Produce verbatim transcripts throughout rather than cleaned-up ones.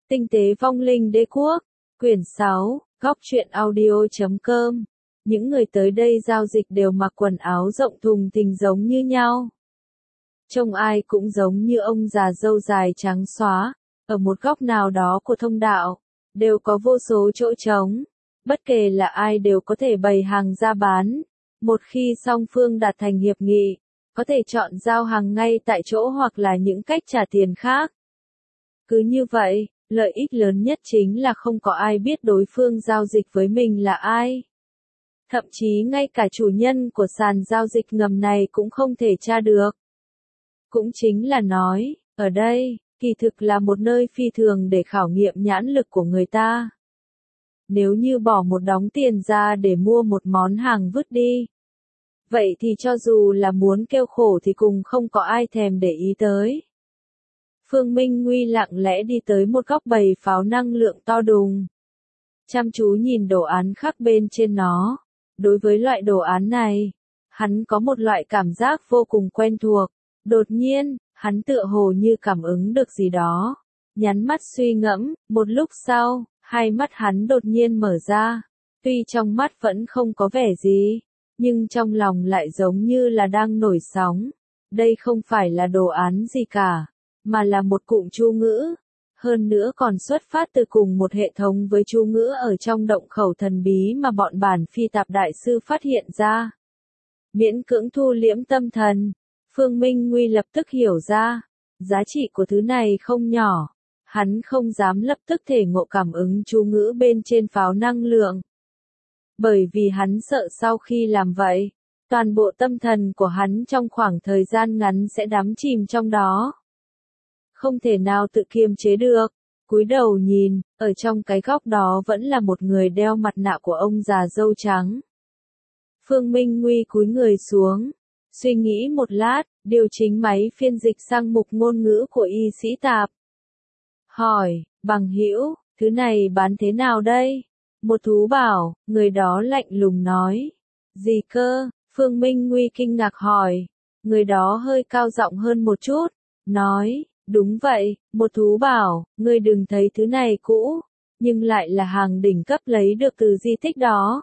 Tinh tế vong linh đế quốc, quyển sáu, góc truyện audio.com. Những người tới đây giao dịch đều mặc quần áo rộng thùng thình giống như nhau. Trông ai cũng giống như ông già râu dài trắng xóa, ở một góc nào đó của thông đạo, đều có vô số chỗ trống. Bất kể là ai đều có thể bày hàng ra bán. Một khi song phương đạt thành hiệp nghị, có thể chọn giao hàng ngay tại chỗ hoặc là những cách trả tiền khác. Cứ như vậy, lợi ích lớn nhất chính là không có ai biết đối phương giao dịch với mình là ai. Thậm chí ngay cả chủ nhân của sàn giao dịch ngầm này cũng không thể tra được. Cũng chính là nói, ở đây, kỳ thực là một nơi phi thường để khảo nghiệm nhãn lực của người ta. Nếu như bỏ một đống tiền ra để mua một món hàng vứt đi, vậy thì cho dù là muốn kêu khổ thì cùng không có ai thèm để ý tới. Phương Minh Nguy lặng lẽ đi tới một góc bày pháo năng lượng to đùng. Chăm chú nhìn đồ án khắc bên trên nó. Đối với loại đồ án này, hắn có một loại cảm giác vô cùng quen thuộc. Đột nhiên, hắn tựa hồ như cảm ứng được gì đó. Nhắm mắt suy ngẫm, một lúc sau, hai mắt hắn đột nhiên mở ra. Tuy trong mắt vẫn không có vẻ gì, nhưng trong lòng lại giống như là đang nổi sóng. Đây không phải là đồ án gì cả, mà là một cụm chú ngữ. Hơn nữa còn xuất phát từ cùng một hệ thống với chú ngữ ở trong động khẩu thần bí mà bọn bản phi tạp đại sư phát hiện ra. Miễn cưỡng thu liễm tâm thần, Phương Minh Nguy lập tức hiểu ra, giá trị của thứ này không nhỏ. Hắn không dám lập tức thể ngộ cảm ứng chú ngữ bên trên pháo năng lượng. Bởi vì hắn sợ sau khi làm vậy, toàn bộ tâm thần của hắn trong khoảng thời gian ngắn sẽ đắm chìm trong đó. Không thể nào tự kiềm chế được, cúi đầu nhìn, ở trong cái góc đó vẫn là một người đeo mặt nạ của ông già râu trắng. Phương Minh Nguy cúi người xuống, suy nghĩ một lát, điều chỉnh máy phiên dịch sang mục ngôn ngữ của y sĩ tạp. Hỏi, bằng hữu, thứ này bán thế nào đây? Một thú bảo, người đó lạnh lùng nói. Gì cơ? Phương Minh Nguy kinh ngạc hỏi. Người đó hơi cao giọng hơn một chút, nói. Đúng vậy, một thú bảo, ngươi đừng thấy thứ này cũ, nhưng lại là hàng đỉnh cấp lấy được từ di tích đó.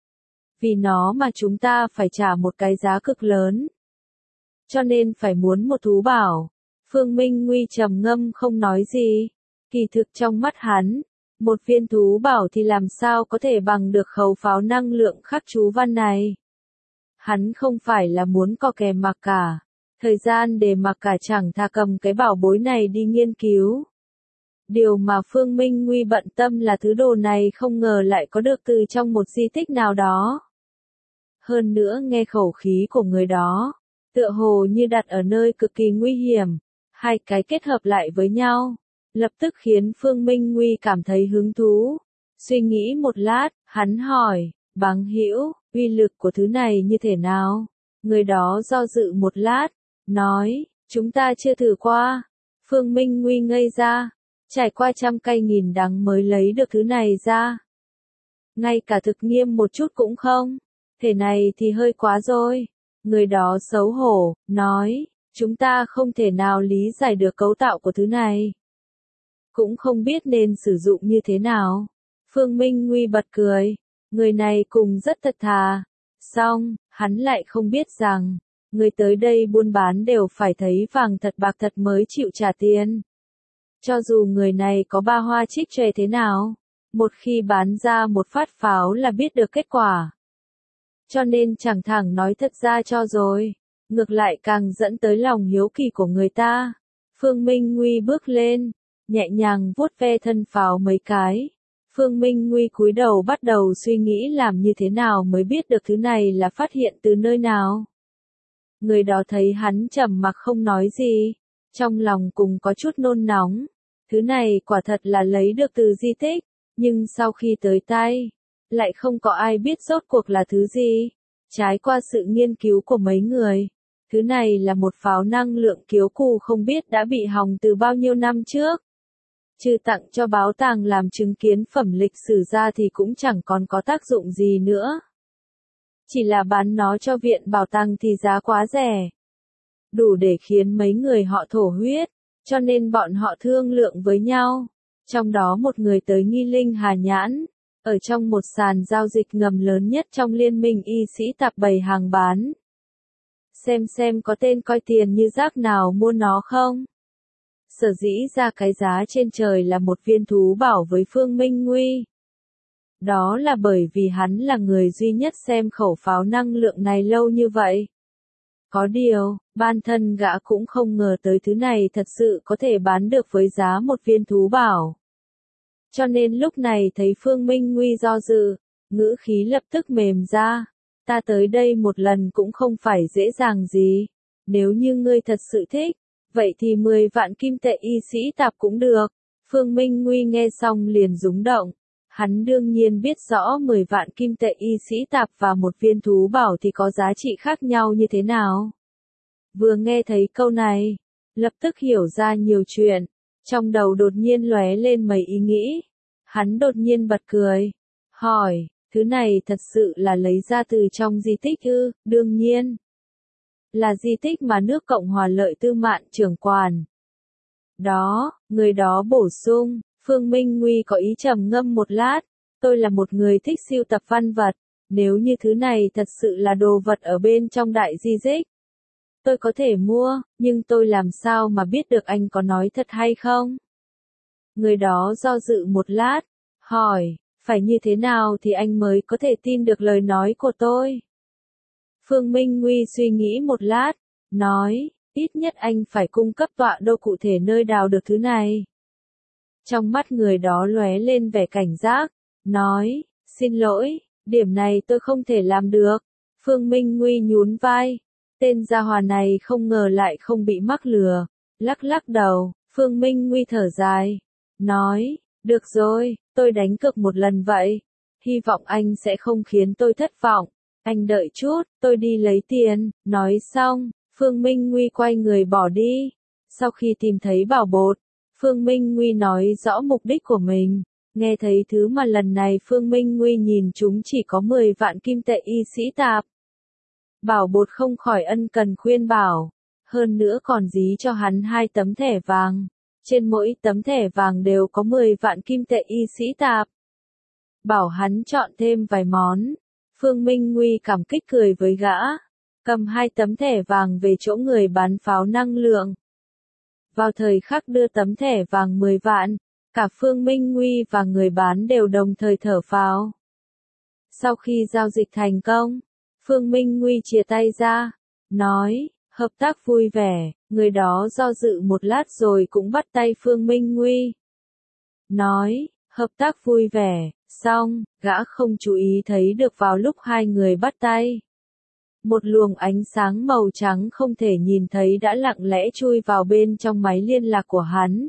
Vì nó mà chúng ta phải trả một cái giá cực lớn. Cho nên phải muốn một thú bảo. Phương Minh Nguy trầm ngâm không nói gì. Kỳ thực trong mắt hắn, một viên thú bảo thì làm sao có thể bằng được khẩu pháo năng lượng khắc chú văn này. Hắn không phải là muốn co kè mặc cả. Thời gian để mặc cả chẳng thà cầm cái bảo bối này đi nghiên cứu. Điều mà Phương Minh Nguy bận tâm là thứ đồ này không ngờ lại có được từ trong một di tích nào đó. Hơn nữa nghe khẩu khí của người đó, tựa hồ như đặt ở nơi cực kỳ nguy hiểm, hai cái kết hợp lại với nhau, lập tức khiến Phương Minh Nguy cảm thấy hứng thú. Suy nghĩ một lát, hắn hỏi, bằng hữu, uy lực của thứ này như thế nào? Người đó do dự một lát, nói, chúng ta chưa thử qua. Phương Minh Nguy ngây ra, trải qua trăm cây nghìn đắng mới lấy được thứ này ra. Ngay cả thực nghiêm một chút cũng không, thế này thì hơi quá rồi. Người đó xấu hổ, nói, chúng ta không thể nào lý giải được cấu tạo của thứ này. Cũng không biết nên sử dụng như thế nào. Phương Minh Nguy bật cười, người này cùng rất thật thà. Xong, hắn lại không biết rằng, người tới đây buôn bán đều phải thấy vàng thật bạc thật mới chịu trả tiền. Cho dù người này có ba hoa trích tròe thế nào, một khi bán ra một phát pháo là biết được kết quả. Cho nên chẳng thẳng nói thật ra cho rồi, ngược lại càng dẫn tới lòng hiếu kỳ của người ta. Phương Minh Nguy bước lên, nhẹ nhàng vuốt ve thân pháo mấy cái. Phương Minh Nguy cúi đầu bắt đầu suy nghĩ làm như thế nào mới biết được thứ này là phát hiện từ nơi nào. Người đó thấy hắn trầm mặc không nói gì, trong lòng cùng có chút nôn nóng. Thứ này quả thật là lấy được từ di tích, nhưng sau khi tới tay, lại không có ai biết rốt cuộc là thứ gì. Trái qua sự nghiên cứu của mấy người, thứ này là một pháo năng lượng kiếu cù không biết đã bị hỏng từ bao nhiêu năm trước. Trừ tặng cho báo tàng làm chứng kiến phẩm lịch sử ra thì cũng chẳng còn có tác dụng gì nữa. Chỉ là bán nó cho viện bảo tàng thì giá quá rẻ. Đủ để khiến mấy người họ thổ huyết, cho nên bọn họ thương lượng với nhau. Trong đó một người tới nghi linh hà nhãn, ở trong một sàn giao dịch ngầm lớn nhất trong liên minh y sĩ tạp bày hàng bán. Xem xem có tên coi tiền như rác nào mua nó không? Sở dĩ ra cái giá trên trời là một viên thú bảo với Phương Minh Nguy. Đó là bởi vì hắn là người duy nhất xem khẩu pháo năng lượng này lâu như vậy. Có điều, bản thân gã cũng không ngờ tới thứ này thật sự có thể bán được với giá một viên thú bảo. Cho nên lúc này thấy Phương Minh Nguy do dự, ngữ khí lập tức mềm ra. Ta tới đây một lần cũng không phải dễ dàng gì. Nếu như ngươi thật sự thích, vậy thì mười vạn kim tệ y sĩ tạp cũng được. Phương Minh Nguy nghe xong liền rúng động. Hắn đương nhiên biết rõ mười vạn kim tệ y sĩ tạp và một viên thú bảo thì có giá trị khác nhau như thế nào. Vừa nghe thấy câu này, lập tức hiểu ra nhiều chuyện, trong đầu đột nhiên lóe lên mấy ý nghĩ. Hắn đột nhiên bật cười, hỏi, thứ này thật sự là lấy ra từ trong di tích ư? Đương nhiên, là di tích mà nước Cộng hòa Lợi Tư Mạn trưởng quản. Đó, người đó bổ sung. Phương Minh Nguy có ý trầm ngâm một lát, tôi là một người thích sưu tập văn vật, nếu như thứ này thật sự là đồ vật ở bên trong đại di tích, tôi có thể mua, nhưng tôi làm sao mà biết được anh có nói thật hay không? Người đó do dự một lát, hỏi, phải như thế nào thì anh mới có thể tin được lời nói của tôi? Phương Minh Nguy suy nghĩ một lát, nói, ít nhất anh phải cung cấp tọa độ cụ thể nơi đào được thứ này. Trong mắt người đó lóe lên vẻ cảnh giác, nói, xin lỗi, điểm này tôi không thể làm được. Phương Minh Nguy nhún vai, tên gia hỏa này không ngờ lại không bị mắc lừa, lắc lắc đầu. Phương Minh Nguy thở dài, nói, được rồi, tôi đánh cược một lần vậy, hy vọng anh sẽ không khiến tôi thất vọng. Anh đợi chút, tôi đi lấy tiền. Nói xong, Phương Minh Nguy quay người bỏ đi. Sau khi tìm thấy bảo bột, Phương Minh Nguy nói rõ mục đích của mình. Nghe thấy thứ mà lần này Phương Minh Nguy nhìn chúng chỉ có mười vạn kim tệ y sĩ tạp. Bảo bột không khỏi ân cần khuyên bảo, hơn nữa còn dí cho hắn hai tấm thẻ vàng. Trên mỗi tấm thẻ vàng đều có mười vạn kim tệ y sĩ tạp. Bảo hắn chọn thêm vài món. Phương Minh Nguy cảm kích cười với gã, cầm hai tấm thẻ vàng về chỗ người bán pháo năng lượng. Vào thời khắc đưa tấm thẻ vàng mười vạn, cả Phương Minh Nguy và người bán đều đồng thời thở phào. Sau khi giao dịch thành công, Phương Minh Nguy chia tay ra, nói, hợp tác vui vẻ, người đó do dự một lát rồi cũng bắt tay Phương Minh Nguy. Nói, hợp tác vui vẻ, xong, gã không chú ý thấy được vào lúc hai người bắt tay. Một luồng ánh sáng màu trắng không thể nhìn thấy đã lặng lẽ chui vào bên trong máy liên lạc của hắn.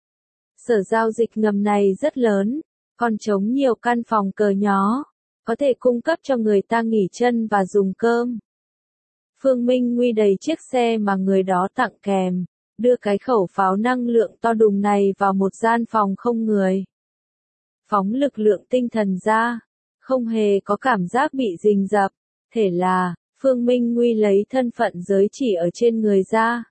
Sở giao dịch ngầm này rất lớn, còn trống nhiều căn phòng cờ nhỏ, có thể cung cấp cho người ta nghỉ chân và dùng cơm. Phương Minh Nguy đầy chiếc xe mà người đó tặng kèm, đưa cái khẩu pháo năng lượng to đùng này vào một gian phòng không người. Phóng lực lượng tinh thần ra, không hề có cảm giác bị rình rập, thể là, Phương Minh Nguy lấy thân phận giới chỉ ở trên người ra.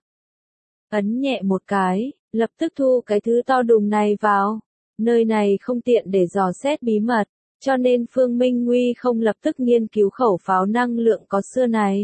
Ấn nhẹ một cái, lập tức thu cái thứ to đùng này vào. Nơi này không tiện để dò xét bí mật, cho nên Phương Minh Nguy không lập tức nghiên cứu khẩu pháo năng lượng có xưa này.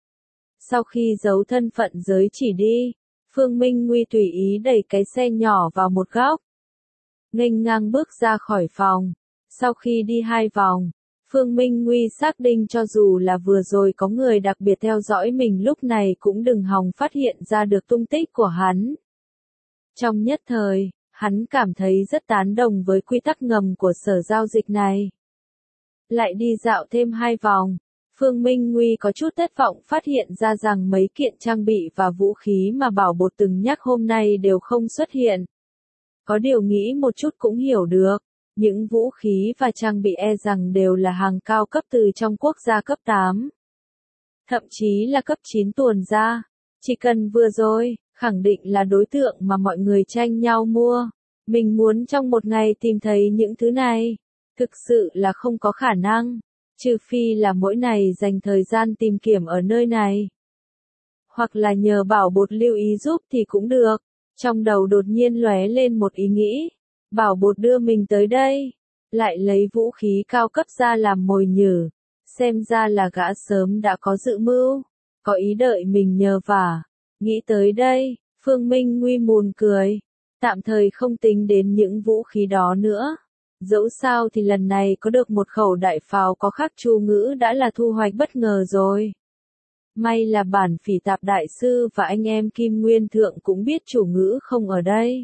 Sau khi giấu thân phận giới chỉ đi, Phương Minh Nguy tùy ý đẩy cái xe nhỏ vào một góc. Nghênh ngang bước ra khỏi phòng. Sau khi đi hai vòng, Phương Minh Nguy xác định cho dù là vừa rồi có người đặc biệt theo dõi mình lúc này cũng đừng hòng phát hiện ra được tung tích của hắn. Trong nhất thời, hắn cảm thấy rất tán đồng với quy tắc ngầm của sở giao dịch này. Lại đi dạo thêm hai vòng, Phương Minh Nguy có chút thất vọng phát hiện ra rằng mấy kiện trang bị và vũ khí mà Bảo Bột từng nhắc hôm nay đều không xuất hiện. Có điều nghĩ một chút cũng hiểu được, những vũ khí và trang bị e rằng đều là hàng cao cấp từ trong quốc gia cấp tám. Thậm chí là cấp chín tuồn ra, chỉ cần vừa rồi, khẳng định là đối tượng mà mọi người tranh nhau mua. Mình muốn trong một ngày tìm thấy những thứ này, thực sự là không có khả năng, trừ phi là mỗi ngày dành thời gian tìm kiếm ở nơi này. Hoặc là nhờ Bảo Bột lưu ý giúp thì cũng được. Trong đầu đột nhiên lóe lên một ý nghĩ, bảo bột đưa mình tới đây, lại lấy vũ khí cao cấp ra làm mồi nhử, xem ra là gã sớm đã có dự mưu, có ý đợi mình nhờ vả. Nghĩ tới đây, Phương Minh Nguy mùn cười, tạm thời không tính đến những vũ khí đó nữa. Dẫu sao thì lần này có được một khẩu đại pháo có khắc chú ngữ đã là thu hoạch bất ngờ rồi. May là bản Phỉ Tạp đại sư và anh em Kim Nguyên Thượng cũng biết chủ ngữ không ở đây.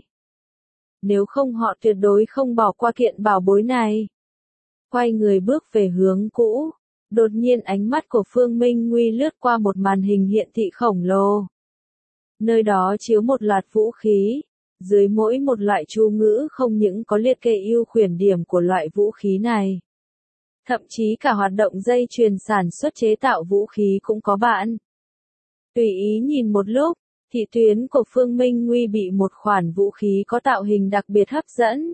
Nếu không họ tuyệt đối không bỏ qua kiện bảo bối này. Quay người bước về hướng cũ, đột nhiên ánh mắt của Phương Minh Nguy lướt qua một màn hình hiển thị khổng lồ. Nơi đó chiếu một loạt vũ khí, dưới mỗi một loại chú ngữ không những có liệt kê ưu khuyển điểm của loại vũ khí này. Thậm chí cả hoạt động dây chuyền sản xuất chế tạo vũ khí cũng có bạn. Tùy ý nhìn một lúc, thị tuyến của Phương Minh Nguy bị một khoản vũ khí có tạo hình đặc biệt hấp dẫn.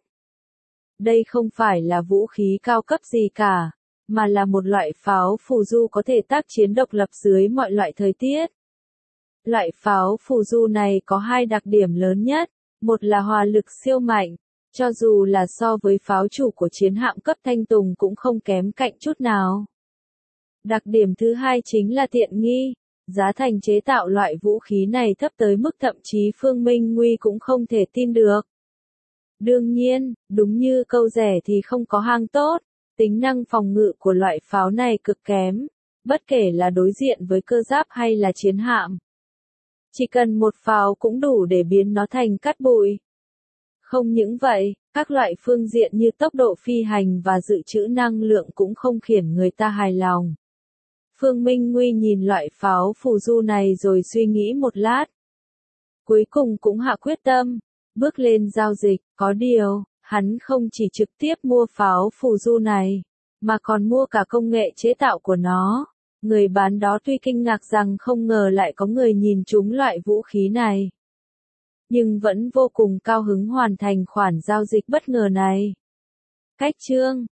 Đây không phải là vũ khí cao cấp gì cả, mà là một loại pháo phù du có thể tác chiến độc lập dưới mọi loại thời tiết. Loại pháo phù du này có hai đặc điểm lớn nhất, một là hỏa lực siêu mạnh, cho dù là so với pháo chủ của chiến hạm cấp Thanh Tùng cũng không kém cạnh chút nào. Đặc điểm thứ hai chính là tiện nghi, giá thành chế tạo loại vũ khí này thấp tới mức thậm chí Phương Minh Nguy cũng không thể tin được. Đương nhiên, đúng như câu rẻ thì không có hàng tốt, tính năng phòng ngự của loại pháo này cực kém, bất kể là đối diện với cơ giáp hay là chiến hạm. Chỉ cần một pháo cũng đủ để biến nó thành cát bụi. Không những vậy, các loại phương diện như tốc độ phi hành và dự trữ năng lượng cũng không khiến người ta hài lòng. Phương Minh Nguy nhìn loại pháo phù du này rồi suy nghĩ một lát. Cuối cùng cũng hạ quyết tâm, bước lên giao dịch, có điều, hắn không chỉ trực tiếp mua pháo phù du này, mà còn mua cả công nghệ chế tạo của nó. Người bán đó tuy kinh ngạc rằng không ngờ lại có người nhìn trúng loại vũ khí này, nhưng vẫn vô cùng cao hứng hoàn thành khoản giao dịch bất ngờ này. Cách chương